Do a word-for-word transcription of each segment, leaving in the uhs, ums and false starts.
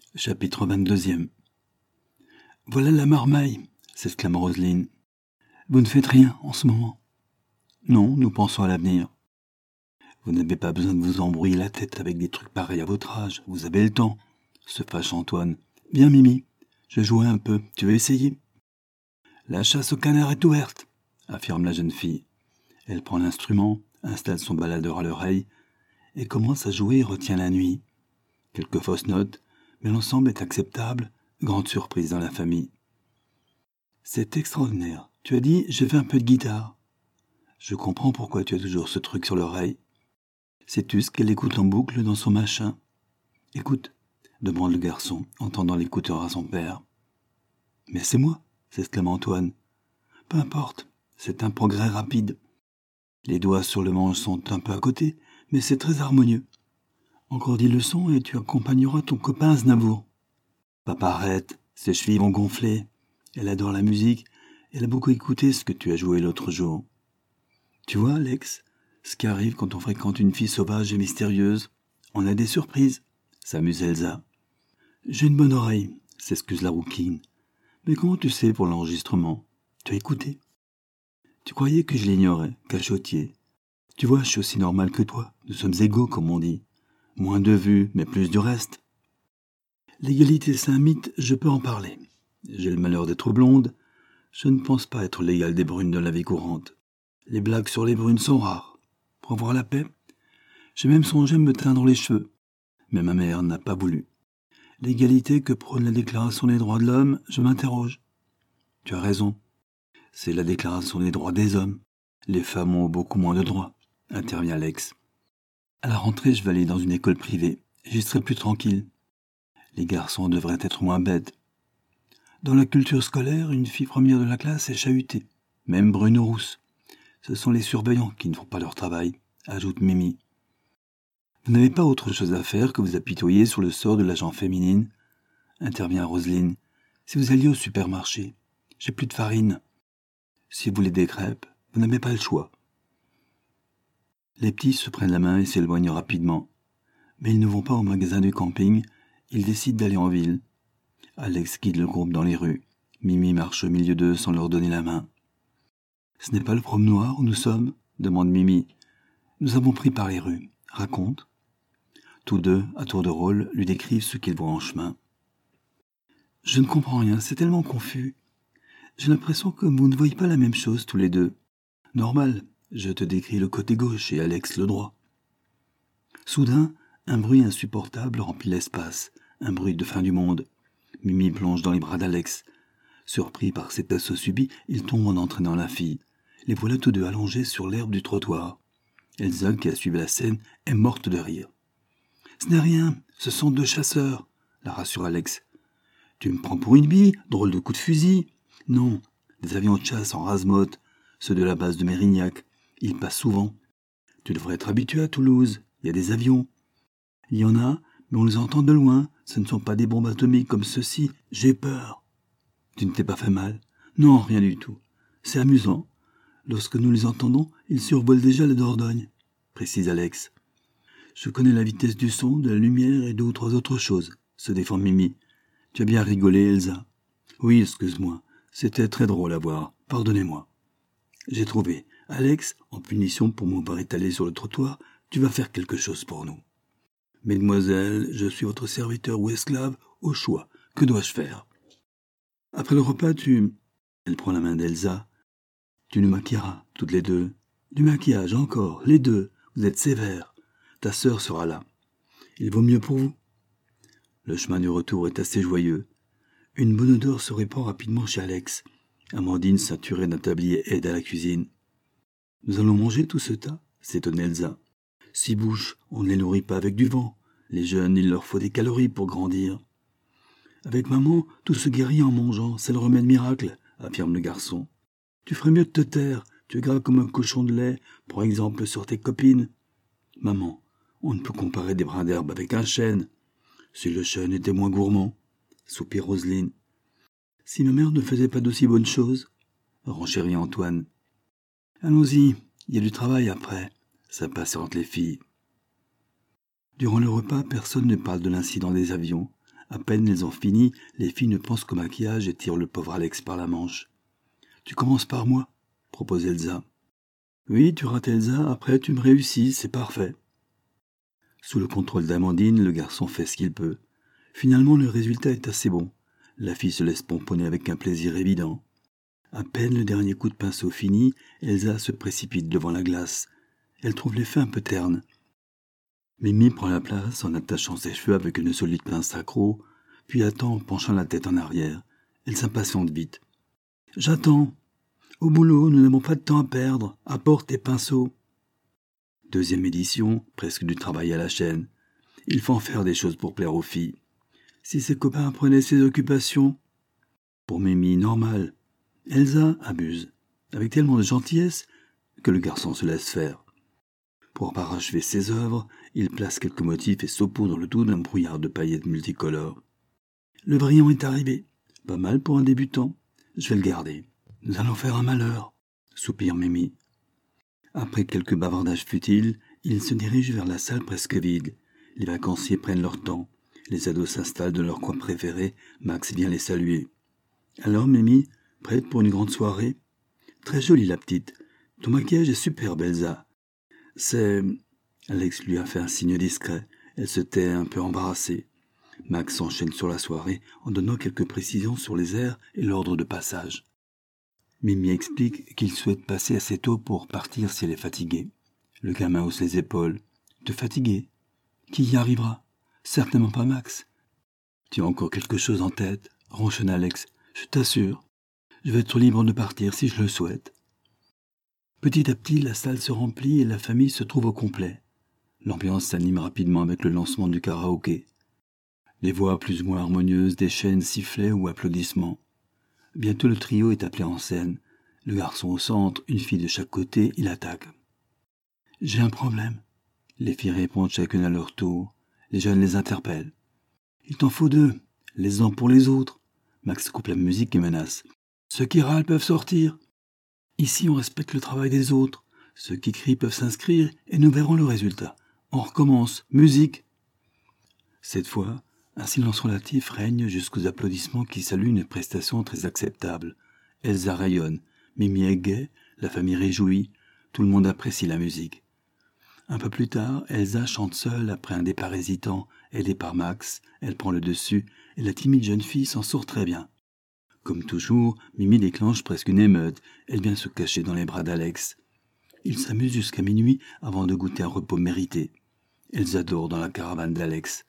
Chapitre vingt-deux. Voilà la marmaille, s'exclama Roselyne. Vous ne faites rien en ce moment? Non, nous pensons à l'avenir. Vous n'avez pas besoin de vous embrouiller la tête avec des trucs pareils à votre âge. Vous avez le temps, se fâche Antoine. Viens, Mimi, je jouais un peu. Tu veux essayer? La chasse au canard est ouverte, affirme la jeune fille. Elle prend l'instrument, installe son baladeur à l'oreille et commence à jouer et retient la nuit. Quelques fausses notes, mais l'ensemble est acceptable. Grande surprise dans la famille. C'est extraordinaire. Tu as dit, j'ai fait un peu de guitare. Je comprends pourquoi tu as toujours ce truc sur l'oreille. Sais-tu ce qu'elle écoute en boucle dans son machin? Écoute, demande le garçon, en tendant l'écouteur à son père. Mais c'est moi, s'exclama Antoine. Peu importe, c'est un progrès rapide. Les doigts sur le manche sont un peu à côté, mais c'est très harmonieux. Encore dix leçons et tu accompagneras ton copain Aznavour. Papa, arrête, ses chevilles vont gonfler. Elle adore la musique, elle a beaucoup écouté ce que tu as joué l'autre jour. Tu vois, Alex, ce qui arrive quand on fréquente une fille sauvage et mystérieuse, on a des surprises, s'amuse Elsa. J'ai une bonne oreille, s'excuse la rouquine. Mais comment tu sais pour l'enregistrement? Tu as écouté? Tu croyais que je l'ignorais, cachotier. Tu vois, je suis aussi normal que toi, nous sommes égaux, comme on dit. Moins de vues, mais plus du reste. L'égalité, c'est un mythe, je peux en parler. J'ai le malheur d'être blonde. Je ne pense pas être l'égal des brunes de la vie courante. Les blagues sur les brunes sont rares. Pour avoir la paix, j'ai même songé à me teindre les cheveux. Mais ma mère n'a pas voulu. L'égalité que prône la Déclaration des droits de l'homme, je m'interroge. Tu as raison. C'est la Déclaration des droits des hommes. Les femmes ont beaucoup moins de droits, intervient Alex. À la rentrée, je vais aller dans une école privée. J'y serai plus tranquille. Les garçons devraient être moins bêtes. Dans la culture scolaire, une fille première de la classe est chahutée, même brune ou rousse. Ce sont les surveillants qui ne font pas leur travail, ajoute Mimi. Vous n'avez pas autre chose à faire que vous apitoyer sur le sort de la gent féminine, intervient Roselyne. Si vous alliez au supermarché, j'ai plus de farine. Si vous voulez des crêpes, vous n'avez pas le choix. Les petits se prennent la main et s'éloignent rapidement. Mais ils ne vont pas au magasin du camping, ils décident d'aller en ville. Alex guide le groupe dans les rues. Mimi marche au milieu d'eux sans leur donner la main. « Ce n'est pas le promenoir où nous sommes ?» demande Mimi. « Nous avons pris par les rues. Raconte. » Tous deux, à tour de rôle, lui décrivent ce qu'ils voient en chemin. « Je ne comprends rien, c'est tellement confus. J'ai l'impression que vous ne voyez pas la même chose tous les deux. Normal, je te décris le côté gauche et Alex le droit. » Soudain, un bruit insupportable remplit l'espace, un bruit de fin du monde. Mimi plonge dans les bras d'Alex. Surpris par cet assaut subi, il tombe en entraînant la fille. Les voilà tous deux allongés sur l'herbe du trottoir. Elsa, qui a suivi la scène, est morte de rire. « Ce n'est rien, ce sont deux chasseurs, » la rassure Alex. « Tu me prends pour une bille, drôle de coup de fusil. » « Non, des avions de chasse en rase-motte, ceux de la base de Mérignac. Ils passent souvent. Tu devrais être habitué à Toulouse, il y a des avions. Il y en a, mais on les entend de loin. Ce ne sont pas des bombes atomiques comme ceux-ci. J'ai peur. » Tu ne t'es pas fait mal? Non, rien du tout. C'est amusant. Lorsque nous les entendons, ils survolent déjà la Dordogne, précise Alex. Je connais la vitesse du son, de la lumière et deux ou trois autres choses, se défend Mimi. Tu as bien rigolé, Elsa. Oui, excuse-moi. C'était très drôle à voir. Pardonnez-moi. J'ai trouvé. Alex, en punition pour m'avoir étalé sur le trottoir, tu vas faire quelque chose pour nous. Mesdemoiselles, je suis votre serviteur ou esclave, au choix. Que dois-je faire? Après le repas, tu... Elle prend la main d'Elsa. Tu nous maquilleras, toutes les deux. Du maquillage, encore, les deux. Vous êtes sévères. Ta sœur sera là. Il vaut mieux pour vous. Le chemin du retour est assez joyeux. Une bonne odeur se répand rapidement chez Alex. Amandine, ceinturée d'un tablier, aide à la cuisine. « Nous allons manger tout ce tas ?» s'étonne Elsa. « Six bouches, on ne les nourrit pas avec du vent. Les jeunes, il leur faut des calories pour grandir. »« Avec maman, tout se guérit en mangeant, c'est le remède miracle, » affirme le garçon. « Tu ferais mieux de te taire, tu es gras comme un cochon de lait, par exemple sur tes copines. »« Maman, on ne peut comparer des brins d'herbe avec un chêne. Si le chêne était moins gourmand. » soupire Roselyne. « Si ma mère ne faisait pas d'aussi bonnes choses, » renchérit Antoine. « Allons-y, il y a du travail après, » s'impatientent les filles. Durant le repas, personne ne parle de l'incident des avions. À peine elles ont fini, les filles ne pensent qu'au maquillage et tirent le pauvre Alex par la manche. « Tu commences par moi ?» propose Elsa. « Oui, tu rates Elsa, après tu me réussis, c'est parfait. » Sous le contrôle d'Amandine, le garçon fait ce qu'il peut. Finalement, le résultat est assez bon. La fille se laisse pomponner avec un plaisir évident. À peine le dernier coup de pinceau fini, Elsa se précipite devant la glace. Elle trouve l'effet un peu terne. Mimi prend la place en attachant ses cheveux avec une solide pince accro, puis attend en penchant la tête en arrière. Elle s'impatiente vite. « J'attends. Au boulot, nous n'avons pas de temps à perdre. Apporte tes pinceaux. » Deuxième édition, presque du travail à la chaîne. Il faut en faire des choses pour plaire aux filles. Si ses copains apprenaient ses occupations. Pour Mimi, normal. Elsa abuse, avec tellement de gentillesse que le garçon se laisse faire. Pour parachever ses œuvres, il place quelques motifs et saupoudre le tout d'un brouillard de paillettes multicolores. Le brillant est arrivé. Pas mal pour un débutant. Je vais le garder. Nous allons faire un malheur, soupire Mimi. Après quelques bavardages futiles, ils se dirigent vers la salle presque vide. Les vacanciers prennent leur temps. Les ados s'installent dans leur coin préféré. Max vient les saluer. « Alors, Mimi, prête pour une grande soirée ?»« Très jolie, la petite. Ton maquillage est superbe, Elsa. » « C'est... » Alex lui a fait un signe discret. Elle se tait un peu embarrassée. Max enchaîne sur la soirée en donnant quelques précisions sur les airs et l'ordre de passage. Mimi explique qu'il souhaite passer assez tôt pour partir si elle est fatiguée. Le gamin hausse les épaules. « Te fatiguer ? Qui y arrivera ? Certainement pas Max. »« Tu as encore quelque chose en tête ?» ronchonne Alex. « Je t'assure. Je vais être libre de partir si je le souhaite. » Petit à petit, la salle se remplit et la famille se trouve au complet. L'ambiance s'anime rapidement avec le lancement du karaoké. Les voix plus ou moins harmonieuses déchaînent sifflets ou applaudissements. Bientôt le trio est appelé en scène. Le garçon au centre, une fille de chaque côté, il attaque. « J'ai un problème. » Les filles répondent chacune à leur tour. Les jeunes les interpellent. « Il t'en faut deux. Les uns pour les autres. » Max coupe la musique et menace. « Ceux qui râlent peuvent sortir. » Ici, on respecte le travail des autres. Ceux qui crient peuvent s'inscrire et nous verrons le résultat. On recommence. Musique. Cette fois, un silence relatif règne jusqu'aux applaudissements qui saluent une prestation très acceptable. Elsa rayonne. Mimi est gaie. La famille réjouit. Tout le monde apprécie la musique. Un peu plus tard, Elsa chante seule après un départ hésitant. Aidée par Max, elle prend le dessus et la timide jeune fille s'en sort très bien. Comme toujours, Mimi déclenche presque une émeute. Elle vient se cacher dans les bras d'Alex. Ils s'amusent jusqu'à minuit avant de goûter un repos mérité. Elsa dort dans la caravane d'Alex.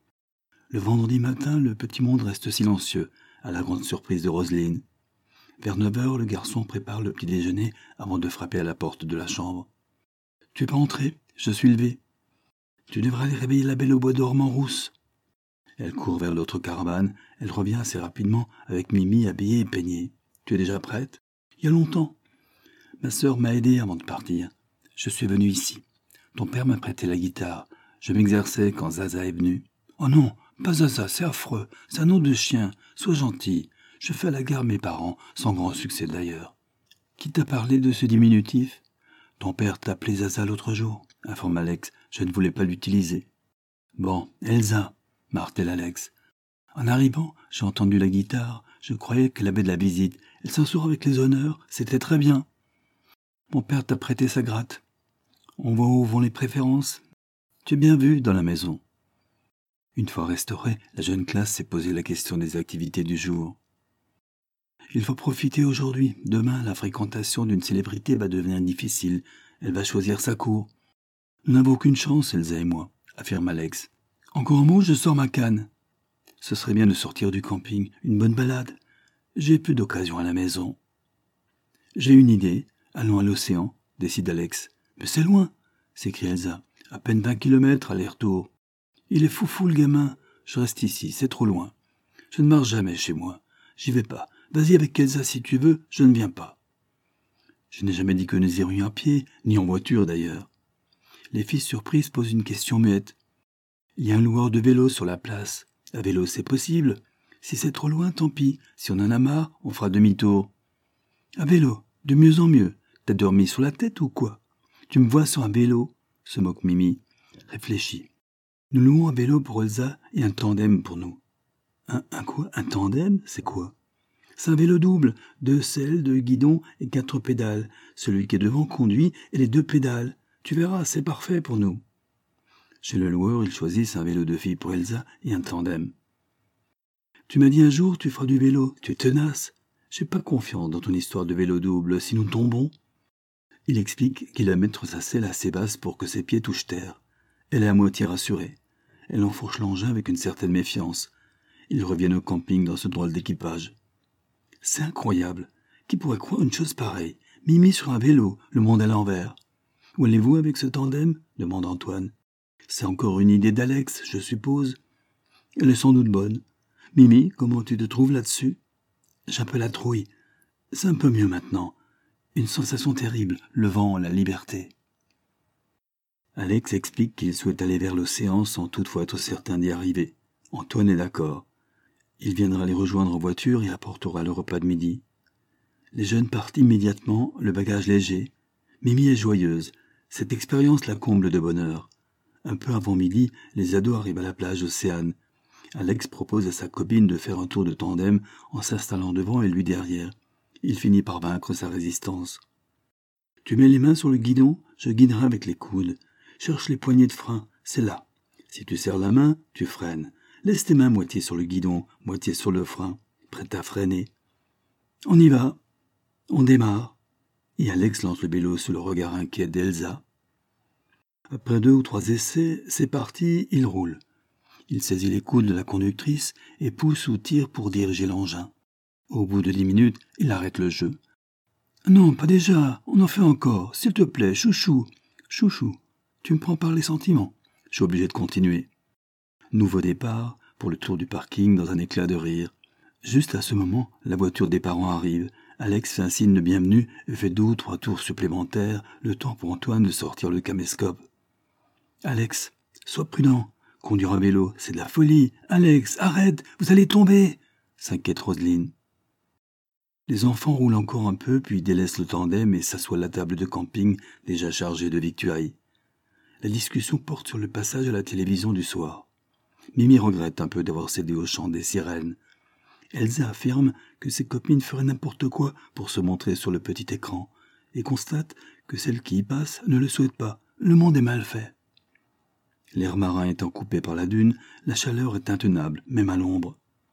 Le vendredi matin, le petit monde reste silencieux, à la grande surprise de Roselyne. Vers neuf heures, le garçon prépare le petit déjeuner avant de frapper à la porte de la chambre. « Tu es pas entré ? Je suis levé. »« Tu devrais aller réveiller la belle au bois dormant rousse. » Elle court vers l'autre caravane. Elle revient assez rapidement avec Mimi habillée et peignée. « Tu es déjà prête ? » ?»« Il y a longtemps. Ma sœur m'a aidée avant de partir. Je suis venue ici. Ton père m'a prêté la guitare. Je m'exerçais quand Zaza est venue. »« Oh non, pas Zaza, c'est affreux. C'est un nom de chien. Sois gentil. Je fais à la gare mes parents, sans grand succès d'ailleurs. »« Qui t'a parlé de ce diminutif ? » ?»« Ton père t'a appelé Zaza l'autre jour, informe Alex. Je ne voulais pas l'utiliser. »« Bon, Elsa, martèle Alex. En arrivant, j'ai entendu la guitare. Je croyais qu'elle avait de la visite. Elle s'en sort avec les honneurs. C'était très bien. Mon père t'a prêté sa gratte. On voit où vont les préférences. Tu es bien vu dans la maison. » Une fois restaurée, la jeune classe s'est posé la question des activités du jour. « Il faut profiter aujourd'hui. Demain, la fréquentation d'une célébrité va devenir difficile. Elle va choisir sa cour. Nous n'avons aucune chance, Elsa et moi, affirme Alex. Encore un mot, je sors ma canne. Ce serait bien de sortir du camping, une bonne balade. J'ai plus d'occasion à la maison. J'ai une idée. Allons à l'océan, décide Alex. Mais c'est loin, s'écrie Elsa. À peine vingt kilomètres aller-retour. Il est foufou le gamin. Je reste ici, c'est trop loin. Je ne marche jamais chez moi. J'y vais pas. Vas-y avec Elsa si tu veux, je ne viens pas. Je n'ai jamais dit que nous irions à pied, ni en voiture d'ailleurs. Les filles surprises posent une question muette. Il y a un loueur de vélo sur la place. À vélo, c'est possible. Si c'est trop loin, tant pis. Si on en a marre, on fera demi-tour. À vélo, de mieux en mieux. T'as dormi sur la tête ou quoi? Tu me vois sur un vélo, se moque Mimi. Réfléchis. Nous louons un vélo pour Elsa et un tandem pour nous. Un, un quoi? Un tandem? C'est quoi? C'est un vélo double, deux selles, deux guidons et quatre pédales. Celui qui est devant conduit et les deux pédales. Tu verras, c'est parfait pour nous. Chez le loueur, ils choisissent un vélo de fille pour Elsa et un tandem. Tu m'as dit un jour, tu feras du vélo. Tu es tenace. J'ai pas confiance dans ton histoire de vélo double, si nous tombons. Il explique qu'il va mettre sa selle assez basse pour que ses pieds touchent terre. Elle est à moitié rassurée. Elle enfourche l'engin avec une certaine méfiance. Ils reviennent au camping dans ce drôle d'équipage. C'est incroyable. Qui pourrait croire une chose pareille? Mimi sur un vélo, le monde à l'envers. Où allez-vous avec ce tandem? Demande Antoine. C'est encore une idée d'Alex, je suppose. Elle est sans doute bonne. Mimi, comment tu te trouves là-dessus? J'ai un peu la trouille. C'est un peu mieux maintenant. Une sensation terrible, le vent, la liberté. Alex explique qu'il souhaite aller vers l'océan sans toutefois être certain d'y arriver. Antoine est d'accord. Il viendra les rejoindre en voiture et apportera le repas de midi. Les jeunes partent immédiatement, le bagage léger. Mimi est joyeuse. Cette expérience la comble de bonheur. Un peu avant midi, les ados arrivent à la plage Océane. Alex propose à sa copine de faire un tour de tandem en s'installant devant et lui derrière. Il finit par vaincre sa résistance. « Tu mets les mains sur le guidon, je guiderai avec les coudes. Cherche les poignées de frein, c'est là. Si tu serres la main, tu freines. Laisse tes mains moitié sur le guidon, moitié sur le frein, prête à freiner. On y va. On démarre. » Et Alex lance le vélo sous le regard inquiet d'Elsa. Après deux ou trois essais, c'est parti, il roule. Il saisit les coudes de la conductrice et pousse ou tire pour diriger l'engin. Au bout de dix minutes, il arrête le jeu. « Non, pas déjà, on en fait encore, s'il te plaît, chouchou. Chouchou, tu me prends par les sentiments. Je suis obligé de continuer. » Nouveau départ pour le tour du parking dans un éclat de rire. Juste à ce moment, la voiture des parents arrive. Alex fait un signe de bienvenue et fait deux ou trois tours supplémentaires, le temps pour Antoine de sortir le caméscope. « Alex, sois prudent. Conduire un vélo, c'est de la folie. Alex, arrête, vous allez tomber !» s'inquiète Roselyne. Les enfants roulent encore un peu, puis délaissent le tandem et s'assoient à la table de camping, déjà chargée de victuailles. La discussion porte sur le passage à la télévision du soir. Mimi regrette un peu d'avoir cédé au chant des sirènes. Elsa affirme que ses copines feraient n'importe quoi pour se montrer sur le petit écran, et constate que celles qui y passent ne le souhaitent pas. Le monde est mal fait. L'air marin étant coupé par la dune, la chaleur est intenable, même à l'ombre.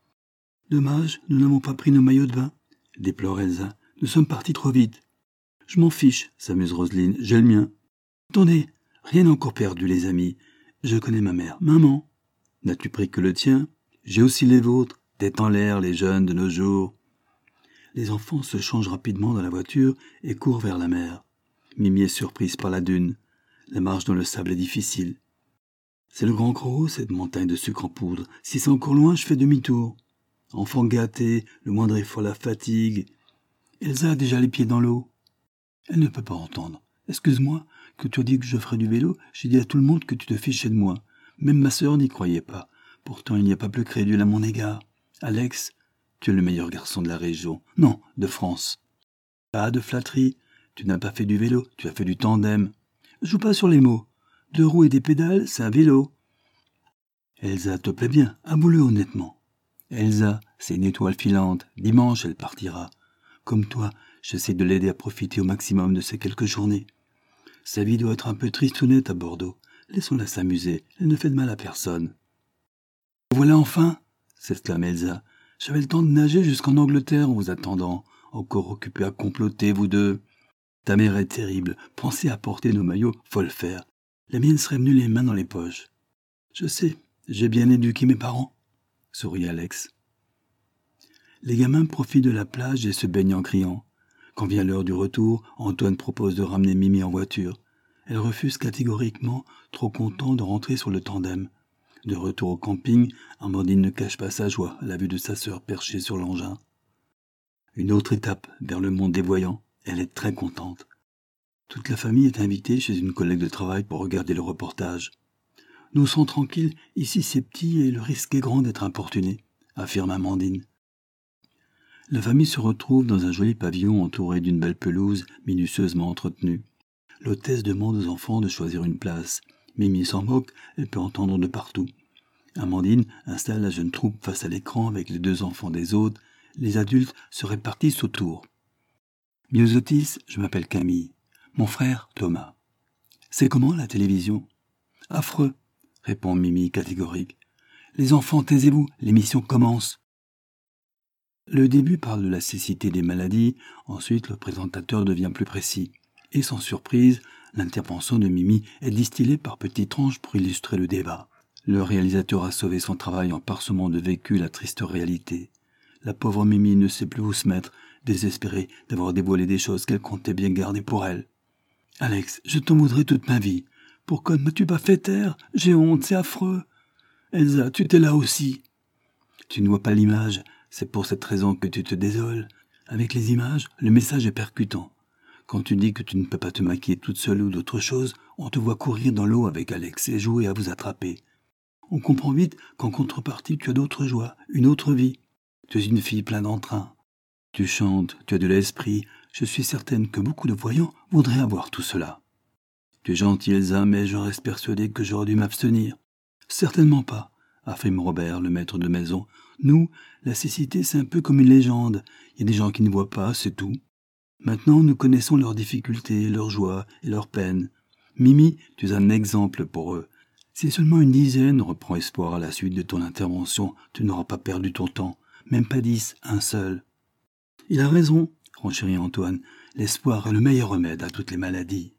« Dommage, nous n'avons pas pris nos maillots de bain, » déplore Elsa. « Nous sommes partis trop vite. »« Je m'en fiche, » s'amuse Roselyne, « j'ai le mien. »« Attendez, rien n'est encore perdu, les amis. Je connais ma mère. Maman, n'as-tu pris que le tien? J'ai aussi les vôtres. Tête en l'air, les jeunes de nos jours. » Les enfants se changent rapidement dans la voiture et courent vers la mer. Mimi est surprise par la dune. La marche dans le sable est difficile. « C'est le Grand Croc, cette montagne de sucre en poudre. Si c'est encore loin, je fais demi-tour. » Enfant gâté, le moindre effort la fatigue. Elsa a déjà les pieds dans l'eau. Elle ne peut pas entendre. « Excuse-moi, que tu as dit que je ferais du vélo, j'ai dit à tout le monde que tu te fichais de moi. Même ma sœur n'y croyait pas. Pourtant, il n'y a pas plus crédule à mon égard. Alex, tu es le meilleur garçon de la région. Non, de France. Pas de flatterie. Tu n'as pas fait du vélo, tu as fait du tandem. Joue pas sur les mots. Deux roues et des pédales, c'est un vélo. Elsa te plaît bien, avoue-le honnêtement. Elsa, c'est une étoile filante. Dimanche, elle partira. Comme toi, j'essaie de l'aider à profiter au maximum de ces quelques journées. Sa vie doit être un peu tristounette à Bordeaux. Laissons-la s'amuser, elle ne fait de mal à personne. « Voilà enfin !» s'exclame Elsa. « J'avais le temps de nager jusqu'en Angleterre en vous attendant, encore occupé à comploter, vous deux. Ta mère est terrible, pensez à porter nos maillots, faut le faire. La mienne serait venue les mains dans les poches. Je sais, j'ai bien éduqué mes parents. » sourit Alex. Les gamins profitent de la plage et se baignent en criant. Quand vient l'heure du retour, Antoine propose de ramener Mimi en voiture. Elle refuse catégoriquement, trop contente de rentrer sur le tandem. De retour au camping, Amandine ne cache pas sa joie à la vue de sa sœur perchée sur l'engin. Une autre étape vers le monde des voyants, elle est très contente. Toute la famille est invitée chez une collègue de travail pour regarder le reportage. « Nous sommes tranquilles, ici c'est petit et le risque est grand d'être importuné », affirme Amandine. La famille se retrouve dans un joli pavillon entouré d'une belle pelouse minutieusement entretenue. L'hôtesse demande aux enfants de choisir une place. Mimi s'en moque, elle peut entendre de partout. Amandine installe la jeune troupe face à l'écran avec les deux enfants des autres. Les adultes se répartissent autour. « Myosotis, je m'appelle Camille. Mon frère, Thomas. »« C'est comment la télévision ?»« Affreux, » répond Mimi catégorique. « Les enfants, taisez-vous, l'émission commence. » Le début parle de la cécité des maladies, ensuite le présentateur devient plus précis. Et sans surprise, l'intervention de Mimi est distillée par petites tranches pour illustrer le débat. Le réalisateur a sauvé son travail en parsemant de vécu la triste réalité. La pauvre Mimi ne sait plus où se mettre, désespérée d'avoir dévoilé des choses qu'elle comptait bien garder pour elle. « Alex, je t'en voudrais toute ma vie. Pourquoi ne m'as-tu pas fait taire ? J'ai honte, c'est affreux. Elsa, tu t'es là aussi. Tu ne vois pas l'image, c'est pour cette raison que tu te désoles. Avec les images, le message est percutant. Quand tu dis que tu ne peux pas te maquiller toute seule ou d'autre chose, on te voit courir dans l'eau avec Alex et jouer à vous attraper. On comprend vite qu'en contrepartie, tu as d'autres joies, une autre vie. Tu es une fille pleine d'entrain. Tu chantes, tu as de l'esprit. Je suis certaine que beaucoup de voyants voudraient avoir tout cela. Tu es gentille, Elsa, mais je reste persuadée que j'aurais dû m'abstenir. Certainement pas, affirme Robert, le maître de maison. Nous, la cécité, c'est un peu comme une légende. Il y a des gens qui ne voient pas, c'est tout. Maintenant, nous connaissons leurs difficultés, leurs joies et leurs peines. Mimi, tu es un exemple pour eux. Si seulement une dizaine reprend espoir à la suite de ton intervention, tu n'auras pas perdu ton temps. Même pas dix, un seul. Il a raison, renchérit Antoine. L'espoir est le meilleur remède à toutes les maladies.